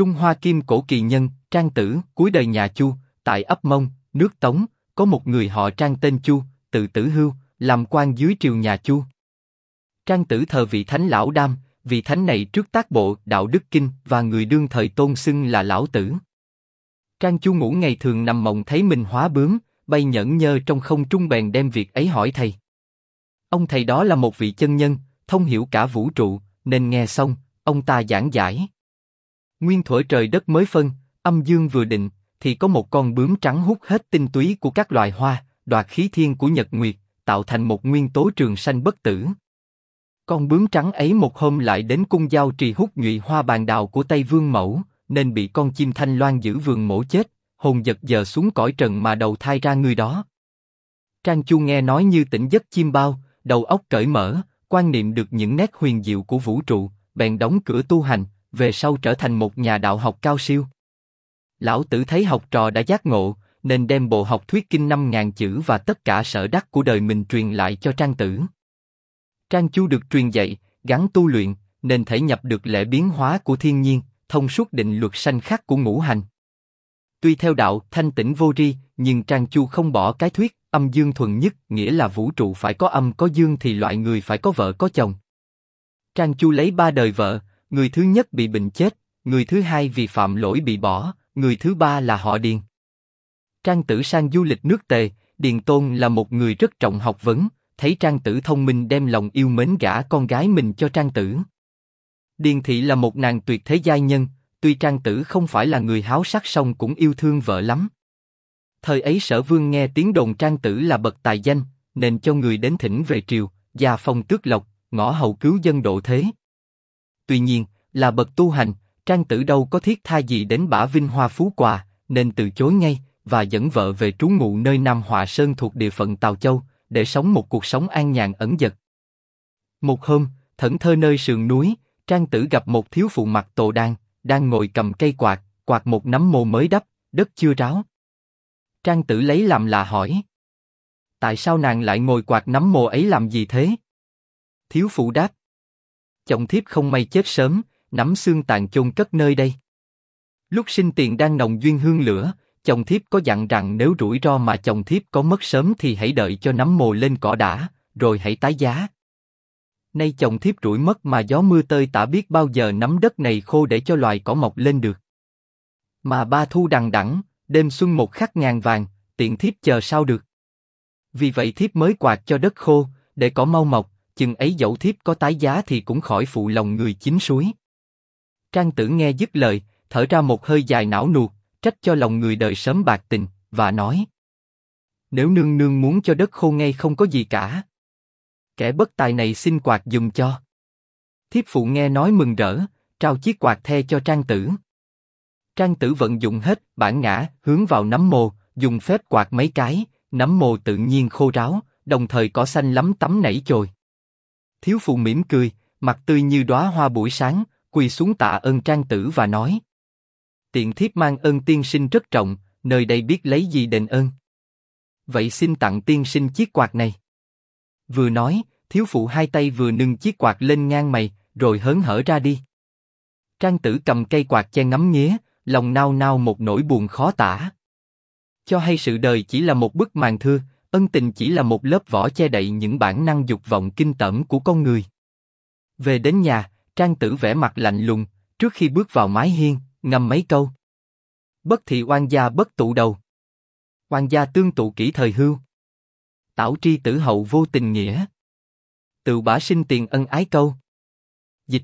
Trung Hoa Kim Cổ kỳ nhân, Trang Tử, cuối đời nhà Chu, tại ấp Mông, nước Tống, có một người họ Trang tên Chu, tự Tử Hưu, làm quan dưới triều nhà Chu. Trang Tử thờ vị thánh Lão Đam, vị thánh này trước tác bộ Đạo Đức Kinh và người đương thời tôn xưng là Lão Tử. Trang Chu ngủ ngày thường nằm mộng thấy mình hóa bướm, bay nhẫn nhơ trong không trung bèn đem việc ấy hỏi thầy. Ông thầy đó là một vị chân nhân, thông hiểu cả vũ trụ, nên nghe xong, ông ta giảng giải. Nguyên thuở trời đất mới phân, âm dương vừa định, thì có một con bướm trắng hút hết tinh túy của các loài hoa, đoạt khí thiên của nhật nguyệt, tạo thành một nguyên tố trường sanh bất tử. Con bướm trắng ấy một hôm lại đến cung giao trì hút nhụy hoa bàn đào của Tây Vương Mẫu, nên bị con chim thanh loan giữ vườn mổ chết, hồn giật giờ xuống cõi trần mà đầu thai ra người đó. Trang Chu nghe nói như tỉnh giấc chim bao, đầu óc cởi mở, quan niệm được những nét huyền diệu của vũ trụ, bèn đóng cửa tu hành, về sau trở thành một nhà đạo học cao siêu. Lão Tử thấy học trò đã giác ngộ, nên đem bộ học thuyết kinh 5.000 chữ và tất cả sở đắc của đời mình truyền lại cho Trang Tử. Trang Chu được truyền dạy, gắn tu luyện, nên thể nhập được lẽ biến hóa của thiên nhiên, thông suốt định luật sanh khắc của ngũ hành. Tuy theo đạo thanh tịnh vô tri, nhưng Trang Chu không bỏ cái thuyết âm dương thuần nhất, nghĩa là vũ trụ phải có âm có dương thì loại người phải có vợ có chồng. Trang Chu lấy 3 đời vợ, người thứ nhất bị bệnh chết, người thứ hai vì phạm lỗi bị bỏ, người thứ ba là họ Điền. Trang Tử sang du lịch nước Tề, Điền Tôn là một người rất trọng học vấn, thấy Trang Tử thông minh đem lòng yêu mến gả con gái mình cho Trang Tử. Điền Thị là một nàng tuyệt thế giai nhân, tuy Trang Tử không phải là người háo sắc song cũng yêu thương vợ lắm. Thời ấy Sở Vương nghe tiếng đồn Trang Tử là bậc tài danh, nên cho người đến thỉnh về triều, gia phong tước lộc, ngõ hầu cứu dân độ thế. Tuy nhiên, là bậc tu hành, Trang Tử đâu có thiết tha gì đến bả vinh hoa phú quà, nên từ chối ngay, và dẫn vợ về trú ngụ nơi Nam Họa Sơn thuộc địa phận Tào Châu, để sống một cuộc sống an nhàn ẩn dật. Một hôm, thẫn thơ nơi sườn núi, Trang Tử gặp một thiếu phụ mặc tồ đan, đang ngồi cầm cây quạt, quạt một nấm mồ mới đắp, đất chưa ráo. Trang Tử lấy làm lạ hỏi: tại sao nàng lại ngồi quạt nấm mồ ấy làm gì thế? Thiếu phụ đáp: chồng thiếp không may chết sớm, nắm xương tàn chôn cất nơi đây. Lúc sinh tiền đang nồng duyên hương lửa, chồng thiếp có dặn rằng nếu rủi ro mà chồng thiếp có mất sớm thì hãy đợi cho nấm mồ lên cỏ đã, rồi hãy tái giá. Nay chồng thiếp rủi mất mà gió mưa tơi tả biết bao giờ nấm đất này khô để cho loài cỏ mọc lên được. Mà ba thu đằng đẵng, đêm xuân một khắc ngàn vàng, tiện thiếp chờ sao được. Vì vậy thiếp mới quạt cho đất khô, để cỏ mau mọc, chừng ấy dẫu thiếp có tái giá thì cũng khỏi phụ lòng người chín suối. Trang Tử nghe dứt lời, thở ra một hơi dài não nuột, trách cho lòng người đời sớm bạc tình, và nói: nếu nương nương muốn cho đất khô ngay không có gì cả. Kẻ bất tài này xin quạt dùm cho. Thiếp phụ nghe nói mừng rỡ, trao chiếc quạt the cho Trang Tử. Trang Tử vận dụng hết bản ngã, hướng vào nấm mồ, dùng phép quạt mấy cái, nấm mồ tự nhiên khô ráo, đồng thời cỏ xanh lắm tắm nảy chồi. Thiếu phụ mỉm cười, mặt tươi như đóa hoa buổi sáng, quỳ xuống tạ ơn Trang Tử và nói: tiện thiếp mang ơn tiên sinh rất trọng, nơi đây biết lấy gì đền ơn. Vậy xin tặng tiên sinh chiếc quạt này. Vừa nói, thiếu phụ hai tay vừa nâng chiếc quạt lên ngang mày, rồi hớn hở ra đi. Trang Tử cầm cây quạt che ngắm nghía, lòng nao nao một nỗi buồn khó tả. Cho hay sự đời chỉ là một bức màn thưa, ân tình chỉ là một lớp vỏ che đậy những bản năng dục vọng kinh tởm của con người. Về đến nhà, Trang Tử vẻ mặt lạnh lùng, trước khi bước vào mái hiên, ngâm mấy câu: bất thị oan gia bất tụ đầu, oan gia tương tụ kỷ thời hưu, tảo tri tử hậu vô tình nghĩa, tự bả sinh tiền ân ái câu. Dịch: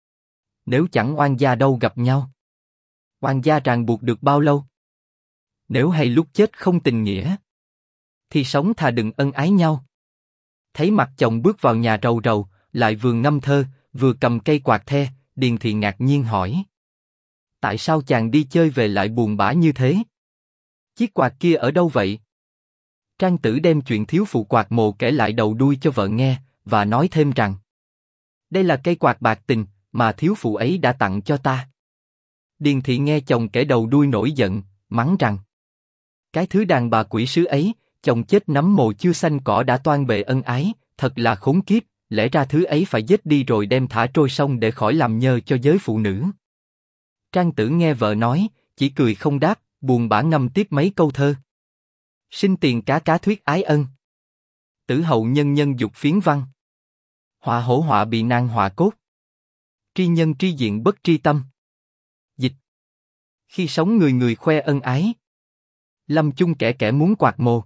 nếu chẳng oan gia đâu gặp nhau, oan gia ràng buộc được bao lâu? Nếu hay lúc chết không tình nghĩa, thì sống thà đừng ân ái nhau. Thấy mặt chồng bước vào nhà rầu rầu, lại vừa ngâm thơ, vừa cầm cây quạt the, Điền Thị ngạc nhiên hỏi: tại sao chàng đi chơi về lại buồn bã như thế? Chiếc quạt kia ở đâu vậy? Trang Tử đem chuyện thiếu phụ quạt mồ kể lại đầu đuôi cho vợ nghe, và nói thêm rằng: đây là cây quạt bạc tình mà thiếu phụ ấy đã tặng cho ta. Điền Thị nghe chồng kể đầu đuôi nổi giận, mắng rằng: cái thứ đàn bà quỷ sứ ấy, chồng chết nấm mồ chưa xanh cỏ đã toan bề ân ái, thật là khốn kiếp, lẽ ra thứ ấy phải giết đi rồi đem thả trôi sông để khỏi làm nhơ cho giới phụ nữ. Trang Tử nghe vợ nói, chỉ cười không đáp, buồn bã ngâm tiếp mấy câu thơ. Sinh tiền cá cá thuyết ái ân. Tử hậu nhân nhân dục phiến văn. Họa hổ họa bị nan họa cốt. Tri nhân tri diện bất tri tâm. Dịch. Khi sống người người khoe ân ái. Lâm chung kẻ kẻ muốn quạt mồ.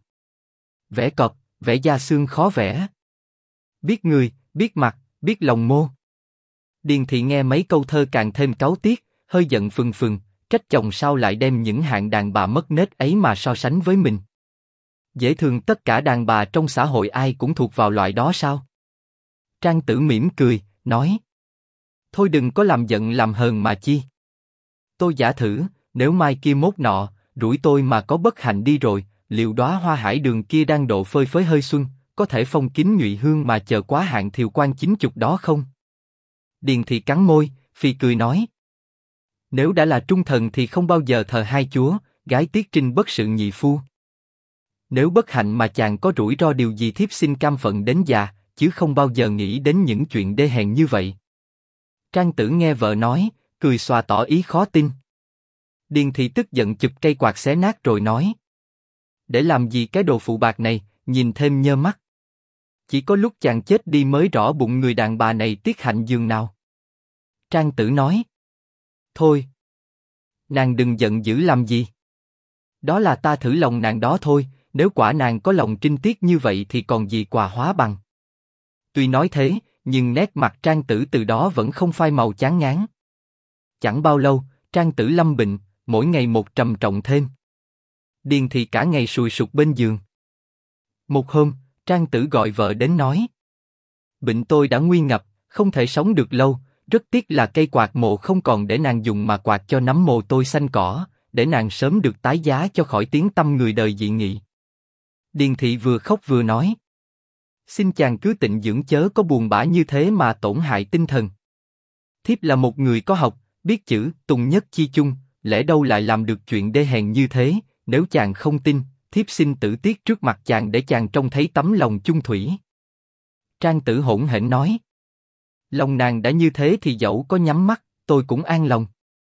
Vẽ cọp, vẽ da xương khó vẽ. Biết người, biết mặt, biết lòng mô. Điền Thị nghe mấy câu thơ càng thêm cáu tiết, hơi giận phừng phừng, trách chồng sao lại đem những hạng đàn bà mất nết ấy mà so sánh với mình. Dễ thường tất cả đàn bà trong xã hội ai cũng thuộc vào loại đó sao? Trang Tử mỉm cười, nói. Thôi đừng có làm giận làm hờn mà chi. Tôi giả thử, nếu mai kia mốt nọ, rủi tôi mà có bất hạnh đi rồi, liệu đóa hoa hải đường kia đang độ phơi phới hơi xuân, có thể phong kín nhụy hương mà chờ quá hạn thiều quan 90 đó không? Điền Thị cắn môi, phì cười nói. Nếu đã là trung thần thì không bao giờ thờ hai chúa, gái tiết trinh bất sự nhị phu. Nếu bất hạnh mà chàng có rủi ro điều gì thiếp xin cam phận đến già, chứ không bao giờ nghĩ đến những chuyện đê hèn như vậy. Trang Tử nghe vợ nói, cười xòa tỏ ý khó tin. Điền Thị tức giận chụp cây quạt xé nát rồi nói. Để làm gì cái đồ phụ bạc này, nhìn thêm nhơ mắt. Chỉ có lúc chàng chết đi mới rõ bụng người đàn bà này tiết hạnh giường nào. Trang Tử nói. Thôi. Nàng đừng giận dữ làm gì. Đó là ta thử lòng nàng đó thôi, nếu quả nàng có lòng trinh tiết như vậy thì còn gì quà hóa bằng. Tuy nói thế, nhưng nét mặt Trang Tử từ đó vẫn không phai màu chán ngán. Chẳng bao lâu, Trang Tử lâm bệnh, mỗi ngày một trầm trọng thêm. Điền Thị cả ngày sùi sụp bên giường. Một hôm, Trang Tử gọi vợ đến nói. Bệnh tôi đã nguy ngập, không thể sống được lâu, rất tiếc là cây quạt mộ không còn để nàng dùng mà quạt cho nấm mồ tôi xanh cỏ, để nàng sớm được tái giá cho khỏi tiếng tăm người đời dị nghị. Điền Thị vừa khóc vừa nói. Xin chàng cứ tịnh dưỡng chớ có buồn bã như thế mà tổn hại tinh thần. Thiếp là một người có học, biết chữ, tùng nhất chi chung, lẽ đâu lại làm được chuyện đê hèn như thế, nếu chàng không tin, thiếp xin tử tiết trước mặt chàng để chàng trông thấy tấm lòng chung thủy. Trang Tử hỗn hển nói. Lòng nàng đã như thế thì dẫu có nhắm mắt, tôi cũng an lòng.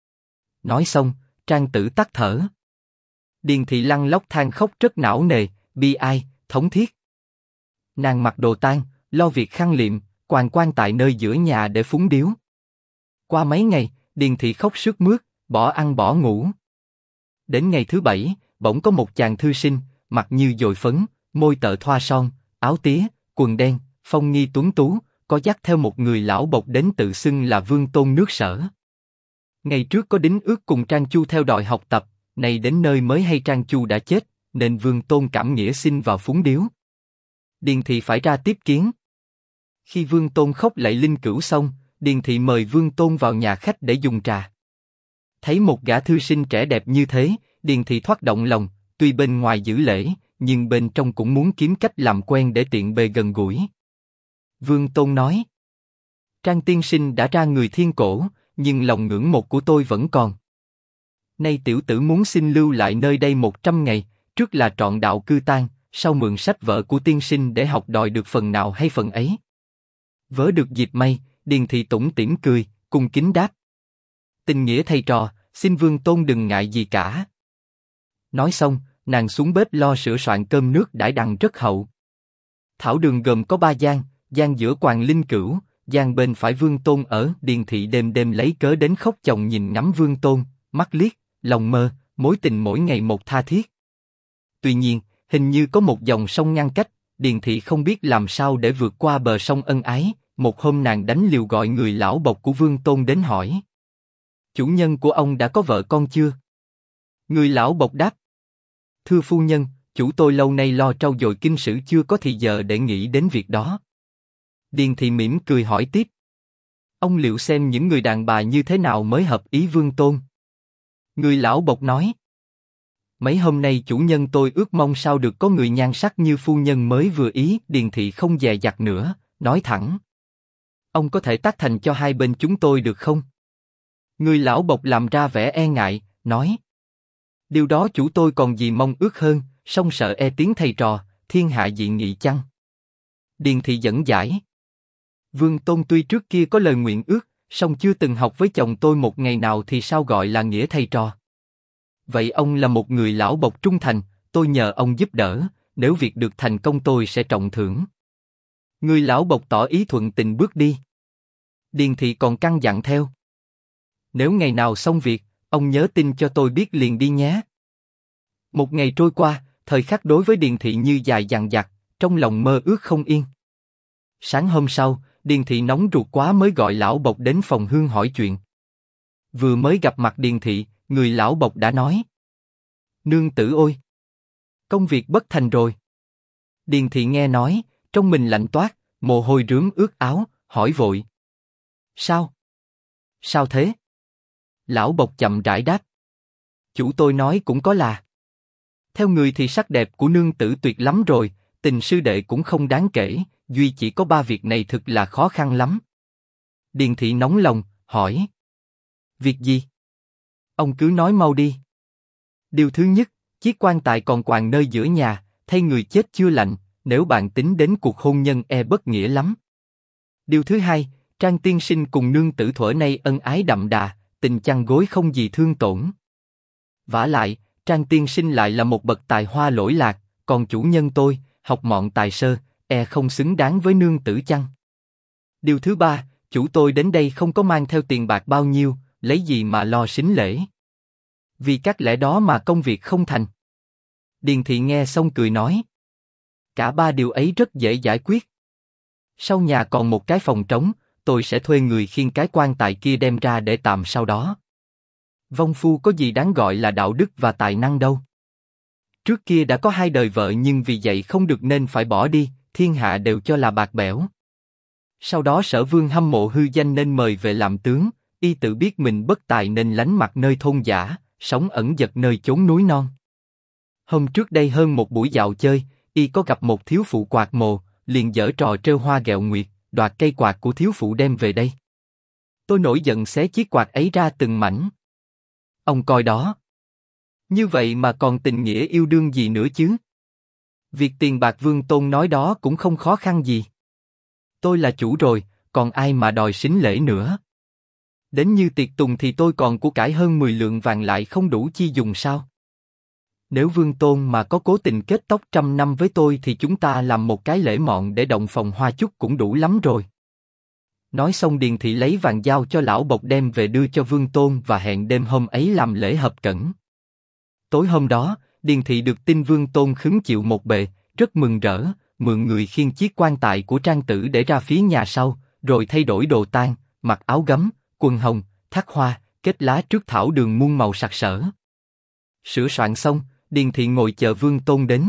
Nói xong, Trang Tử tắt thở. Điền Thị lăn lóc than khóc rất não nề, bi ai, thống thiết. Nàng mặc đồ tang, lo việc khăn liệm, quàng quan tại nơi giữa nhà để phúng điếu. Qua mấy ngày, Điền Thị khóc sướt mướt, bỏ ăn bỏ ngủ. Đến ngày thứ 7, bỗng có một chàng thư sinh, mặt như dồi phấn, môi tợ thoa son, áo tía, quần đen, phong nghi tuấn tú, có dắt theo một người lão bộc đến tự xưng là Vương Tôn nước Sở. Ngày trước có đính ước cùng Trang Chu theo đòi học tập, nay đến nơi mới hay Trang Chu đã chết, nên Vương Tôn cảm nghĩa xin vào phúng điếu. Điền Thị phải ra tiếp kiến. Khi Vương Tôn khóc lạy linh cữu xong, Điền Thị mời Vương Tôn vào nhà khách để dùng trà. Thấy một gã thư sinh trẻ đẹp như thế, Điền Thị thoát động lòng, tuy bên ngoài giữ lễ, nhưng bên trong cũng muốn kiếm cách làm quen để tiện bề gần gũi. Vương Tôn nói. Trang tiên sinh đã ra người thiên cổ, nhưng lòng ngưỡng mộ của tôi vẫn còn. Nay tiểu tử muốn xin lưu lại nơi đây 100 ngày, trước là trọn đạo cư tang, sau mượn sách vở của tiên sinh để học đòi được phần nào hay phần ấy. Vớ được dịp may, Điền Thị tủm tỉm cười, cung kính đáp. Tình nghĩa thầy trò, xin Vương Tôn đừng ngại gì cả. Nói xong, nàng xuống bếp lo sửa soạn cơm nước đãi đằng rất hậu. Thảo đường gồm có 3 gian, gian giữa quàng linh cữu, gian bên phải Vương Tôn ở. Điền Thị đêm đêm lấy cớ đến khóc chồng nhìn ngắm Vương Tôn, mắt liếc, lòng mơ, mối tình mỗi ngày một tha thiết. Tuy nhiên, hình như có một dòng sông ngăn cách, Điền Thị không biết làm sao để vượt qua bờ sông ân ái. Một hôm nàng đánh liều gọi người lão bộc của Vương Tôn đến hỏi. Chủ nhân của ông đã có vợ con chưa? Người lão bộc đáp. Thưa phu nhân, chủ tôi lâu nay lo trau dồi kinh sử chưa có thì giờ để nghĩ đến việc đó. Điền Thị mỉm cười hỏi tiếp. Ông liệu xem những người đàn bà như thế nào mới hợp ý Vương Tôn? Người lão bộc nói. Mấy hôm nay chủ nhân tôi ước mong sao được có người nhan sắc như phu nhân mới vừa ý. Điền Thị không dè dặt nữa, nói thẳng. Ông có thể tác thành cho hai bên chúng tôi được không? Người lão bộc làm ra vẻ e ngại, nói. Điều đó chủ tôi còn gì mong ước hơn, song sợ e tiếng thầy trò, thiên hạ dị nghị chăng? Điền Thị dẫn giải. Vương Tôn tuy trước kia có lời nguyện ước, song chưa từng học với chồng tôi một ngày nào thì sao gọi là nghĩa thầy trò. Vậy ông là một người lão bộc trung thành, tôi nhờ ông giúp đỡ, nếu việc được thành công tôi sẽ trọng thưởng. Người lão bộc tỏ ý thuận tình bước đi. Điền Thị còn căn dặn theo. Nếu ngày nào xong việc, ông nhớ tin cho tôi biết liền đi nhé. Một ngày trôi qua, thời khắc đối với Điền Thị như dài dằng dặc, trong lòng mơ ước không yên. Sáng hôm sau, Điền Thị nóng ruột quá mới gọi lão bộc đến phòng Hương hỏi chuyện. Vừa mới gặp mặt Điền Thị, người lão bộc đã nói: Nương tử ôi! Công việc bất thành rồi. Điền Thị nghe nói, trong mình lạnh toát, mồ hôi rướm ướt áo, hỏi vội: Sao? Sao thế? Lão bộc chậm rãi đáp: Chủ tôi nói cũng có là. Theo người thì sắc đẹp của nương tử tuyệt lắm rồi, tình sư đệ cũng không đáng kể, duy chỉ có 3 việc này thực là khó khăn lắm. Điền Thị nóng lòng, hỏi: Việc gì? Ông cứ nói mau đi. Điều thứ nhất, chiếc quan tài còn quàng nơi giữa nhà, thay người chết chưa lạnh, nếu bạn tính đến cuộc hôn nhân bất nghĩa lắm. Điều thứ hai, Trang tiên sinh cùng nương tử thuở nay ân ái đậm đà, tình chăn gối không gì thương tổn. Vả lại, Trang tiên sinh lại là một bậc tài hoa lỗi lạc, còn chủ nhân tôi, học mọn tài sơ, không xứng đáng với nương tử chăng. Điều thứ ba, chủ tôi đến đây không có mang theo tiền bạc bao nhiêu, lấy gì mà lo sính lễ. Vì các lẽ đó mà công việc không thành. Điền Thị nghe xong cười nói: Cả 3 điều ấy rất dễ giải quyết. Sau nhà còn một cái phòng trống, tôi sẽ thuê người khiêng cái quan tài kia đem ra để tạm sau đó. Vong phu có gì đáng gọi là đạo đức và tài năng đâu. Trước kia đã có 2 đời vợ nhưng vì vậy không được nên phải bỏ đi, thiên hạ đều cho là bạc bẽo. Sau đó Sở Vương hâm mộ hư danh nên mời về làm tướng, y tự biết mình bất tài nên lánh mặt nơi thôn dã, sống ẩn dật nơi chốn núi non. Hôm trước đây hơn một buổi dạo chơi, y có gặp một thiếu phụ quạt mồ, liền giở trò trêu hoa ghẹo nguyệt, đoạt cây quạt của thiếu phụ đem về đây. Tôi nổi giận xé chiếc quạt ấy ra từng mảnh. Ông coi đó. Như vậy mà còn tình nghĩa yêu đương gì nữa chứ? Việc tiền bạc Vương Tôn nói đó cũng không khó khăn gì. Tôi là chủ rồi, còn ai mà đòi sính lễ nữa? Đến như tiệc tùng thì tôi còn của cải hơn 10 lượng vàng lại không đủ chi dùng sao? Nếu Vương Tôn mà có cố tình kết tóc 100 năm với tôi thì chúng ta làm một cái lễ mọn để động phòng hoa chúc cũng đủ lắm rồi. Nói xong Điền Thị lấy vàng giao cho lão bộc đem về đưa cho Vương Tôn và hẹn đêm hôm ấy làm lễ hợp cẩn. Tối hôm đó, Điền Thị được tin Vương Tôn khứng chịu một bề, rất mừng rỡ, mượn người khiêng chiếc quan tài của Trang Tử để ra phía nhà sau, rồi thay đổi đồ tang, mặc áo gấm, quần hồng, thắt hoa, kết lá trước thảo đường muôn màu sặc sỡ. Sửa soạn xong, Điền Thị ngồi chờ Vương Tôn đến.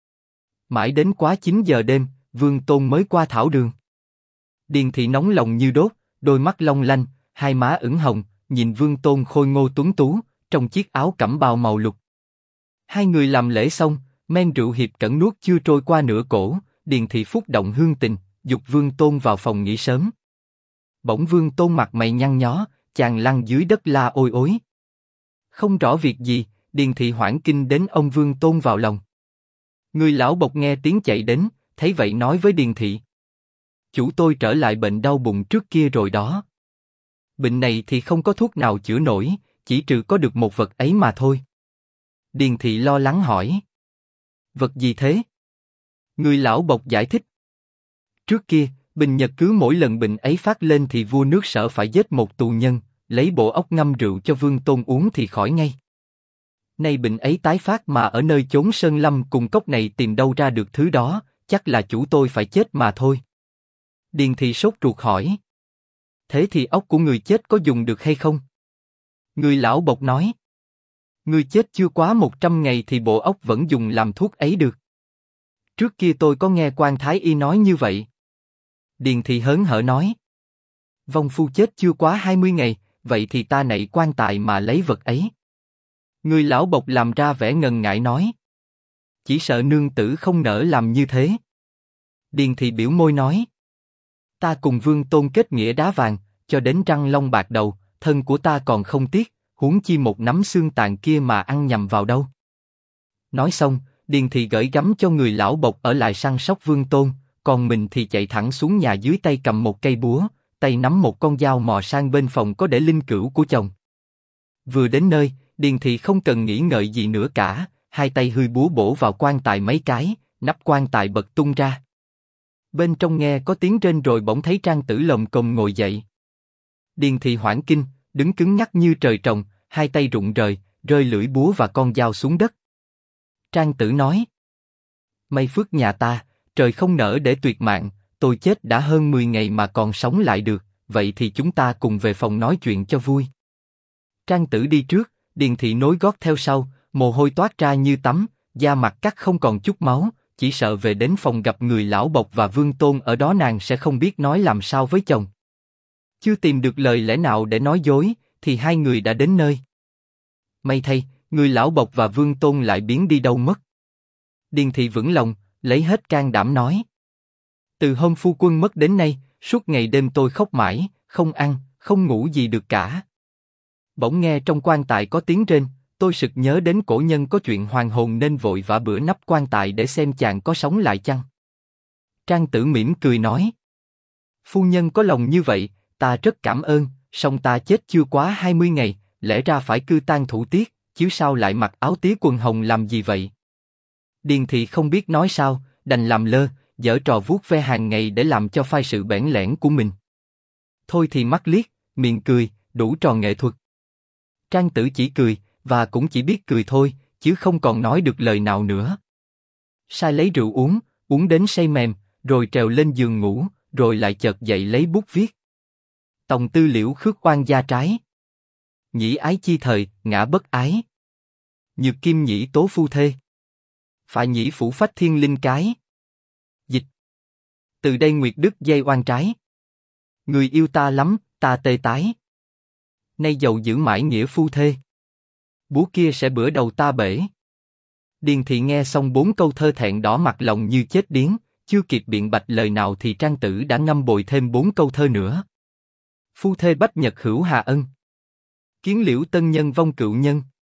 Mãi đến quá 9 giờ đêm, Vương Tôn mới qua thảo đường. Điền Thị nóng lòng như đốt, đôi mắt long lanh, hai má ửng hồng, nhìn Vương Tôn khôi ngô tuấn tú, trong chiếc áo cẩm bào màu lục. Hai người làm lễ xong, men rượu hiệp cẩn nuốt chưa trôi qua nửa cổ, Điền Thị phúc động hương tình, dục Vương Tôn vào phòng nghỉ sớm. Bỗng Vương Tôn mặt mày nhăn nhó, chàng lăn dưới đất la ôi ối. Không rõ việc gì, Điền Thị hoảng kinh đến ông Vương Tôn vào lòng. Người lão bộc nghe tiếng chạy đến, thấy vậy nói với Điền Thị: Chủ tôi trở lại bệnh đau bụng trước kia rồi đó. Bệnh này thì không có thuốc nào chữa nổi, chỉ trừ có được một vật ấy mà thôi. Điền Thị lo lắng hỏi: Vật gì thế? Người lão bộc giải thích: Trước kia, Bình Nhật cứ mỗi lần bệnh ấy phát lên thì vua nước Sở phải giết một tù nhân, lấy bộ óc ngâm rượu cho Vương Tôn uống thì khỏi ngay. Nay bệnh ấy tái phát mà ở nơi chốn sơn lâm cùng cốc này tìm đâu ra được thứ đó, chắc là chủ tôi phải chết mà thôi. Điền Thị sốt ruột hỏi: Thế thì óc của người chết có dùng được hay không? Người lão bộc nói: Người chết chưa quá 100 ngày thì bộ óc vẫn dùng làm thuốc ấy được. Trước kia tôi có nghe quan thái y nói như vậy. Điền Thị hớn hở nói: Vong phu chết chưa quá 20 ngày, vậy thì ta nạy quan tài mà lấy vật ấy. Người lão bộc làm ra vẻ ngần ngại nói: Chỉ sợ nương tử không nỡ làm như thế. Điền Thị biểu môi nói: Ta cùng Vương Tôn kết nghĩa đá vàng, cho đến răng long bạc đầu, thân của ta còn không tiếc, huống chi một nắm xương tàn kia mà ăn nhầm vào đâu. Nói xong, Điền Thị gởi gắm cho người lão bộc ở lại săn sóc Vương Tôn, còn mình thì chạy thẳng xuống nhà dưới tay cầm một cây búa, tay nắm một con dao mò sang bên phòng có để linh cữu của chồng. Vừa đến nơi, Điền Thị không cần nghĩ ngợi gì nữa cả, hai tay hươi búa bổ vào quan tài mấy cái, nắp quan tài bật tung ra. Bên trong nghe có tiếng rên rồi bỗng thấy Trang Tử lồm cồm ngồi dậy. Điền Thị hoảng kinh, đứng cứng nhắc như trời trồng, hai tay rụng rời, rơi lưỡi búa và con dao xuống đất. Trang Tử nói: May phước nhà ta, trời không nỡ để tuyệt mạng, tôi chết đã hơn 10 ngày mà còn sống lại được, vậy thì chúng ta cùng về phòng nói chuyện cho vui. Trang Tử đi trước, Điền Thị nối gót theo sau, mồ hôi toát ra như tắm, da mặt cắt không còn chút máu, chỉ sợ về đến phòng gặp người lão Bộc và Vương Tôn ở đó nàng sẽ không biết nói làm sao với chồng. Chưa tìm được lời lẽ nào để nói dối, thì hai người đã đến nơi. May thay, người lão Bộc và Vương Tôn lại biến đi đâu mất. Điền Thị vững lòng, lấy hết can đảm nói: Từ hôm phu quân mất đến nay, suốt ngày đêm tôi khóc mãi, không ăn, không ngủ gì được cả. Bỗng nghe trong quan tài có tiếng rên, tôi sực nhớ đến cổ nhân có chuyện hoàng hồn nên vội vã bữa nắp quan tài để xem chàng có sống lại chăng. Trang Tử mỉm cười nói: Phu nhân có lòng như vậy, ta rất cảm ơn, song ta chết chưa quá 20 ngày, lẽ ra phải cư tang thủ tiết, chứ sao lại mặc áo tía quần hồng làm gì vậy? Điền Thị không biết nói sao, đành làm lơ, giở trò vuốt ve hàng ngày để làm cho phai sự bẽn lẽn của mình. Thôi thì mắt liếc, miệng cười, đủ trò nghệ thuật. Trang Tử chỉ cười, và cũng chỉ biết cười thôi, chứ không còn nói được lời nào nữa. Sai lấy rượu uống, uống đến say mềm, rồi trèo lên giường ngủ, rồi lại chợt dậy lấy bút viết. Tòng tư liễu khước oan gia trái. Nhĩ ái chi thời, ngã bất ái. Nhược kim nhĩ tố phu thê. Phải nhĩ phủ phách thiên linh cái. Dịch. Từ đây nguyệt đức dây oan trái. Người yêu ta lắm, ta tê tái. Nay dầu giữ mãi nghĩa phu thê. Búa kia sẽ bữa đầu ta bể. Điền Thị nghe xong 4 câu thơ thẹn đỏ mặt lòng như chết điếng, chưa kịp biện bạch lời nào thì Trang Tử đã ngâm bồi thêm 4 câu thơ nữa. Phu thê bách nhật hữu hà ân. Kiến liễu tân nhân vong cựu nhân.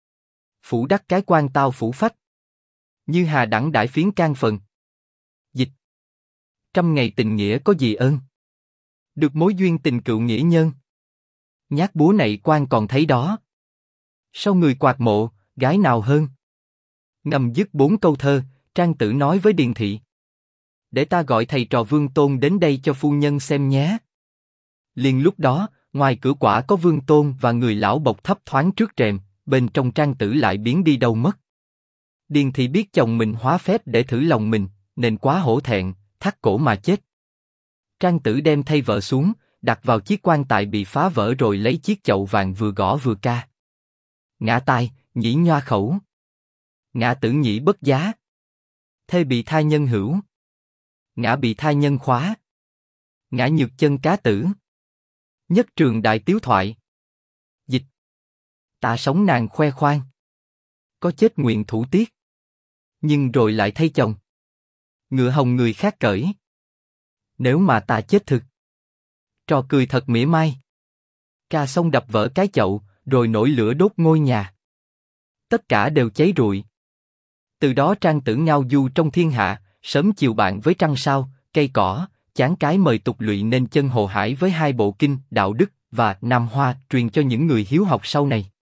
Phủ đắc cái quan tao phủ phách. Như hà đẳng đãi phiến can phần. Dịch. Trăm ngày tình nghĩa có gì ơn. Được mối duyên tình cựu nghĩa nhân. Nhát búa này quan còn thấy đó. Sau người quạt mộ, gái nào hơn. Ngầm dứt 4 câu thơ, Trang Tử nói với Điền Thị: Để ta gọi thầy trò Vương Tôn đến đây cho phu nhân xem nhé. Liền lúc đó, ngoài cửa quả có Vương Tôn và người lão Bộc thấp thoáng trước rèm, bên trong Trang Tử lại biến đi đâu mất. Điền Thị biết chồng mình hóa phép để thử lòng mình, nên quá hổ thẹn, thắt cổ mà chết. Trang Tử đem thay vợ xuống, đặt vào chiếc quan tài bị phá vỡ rồi lấy chiếc chậu vàng vừa gõ vừa ca. Ngã tài, nhĩ nhoa khẩu. Ngã tử nhĩ bất giá. Thê bị thai nhân hữu. Ngã bị thai nhân khóa. Ngã nhược chân cá tử. Nhất trường đại tiếu thoại. Dịch. Ta sống nàng khoe khoang. Có chết nguyện thủ tiết. Nhưng rồi lại thay chồng. Ngựa hồng người khác cởi. Nếu mà ta chết thực. Trò cười thật mỉa mai. Ca xong đập vỡ cái chậu, rồi nổi lửa đốt ngôi nhà. Tất cả đều cháy rụi. Từ đó Trang Tử ngao du trong thiên hạ, sớm chiều bạn với trăng sao, cây cỏ, chán cái mời tục lụy nên chân hồ hải với 2 bộ kinh Đạo Đức và Nam Hoa truyền cho những người hiếu học sau này.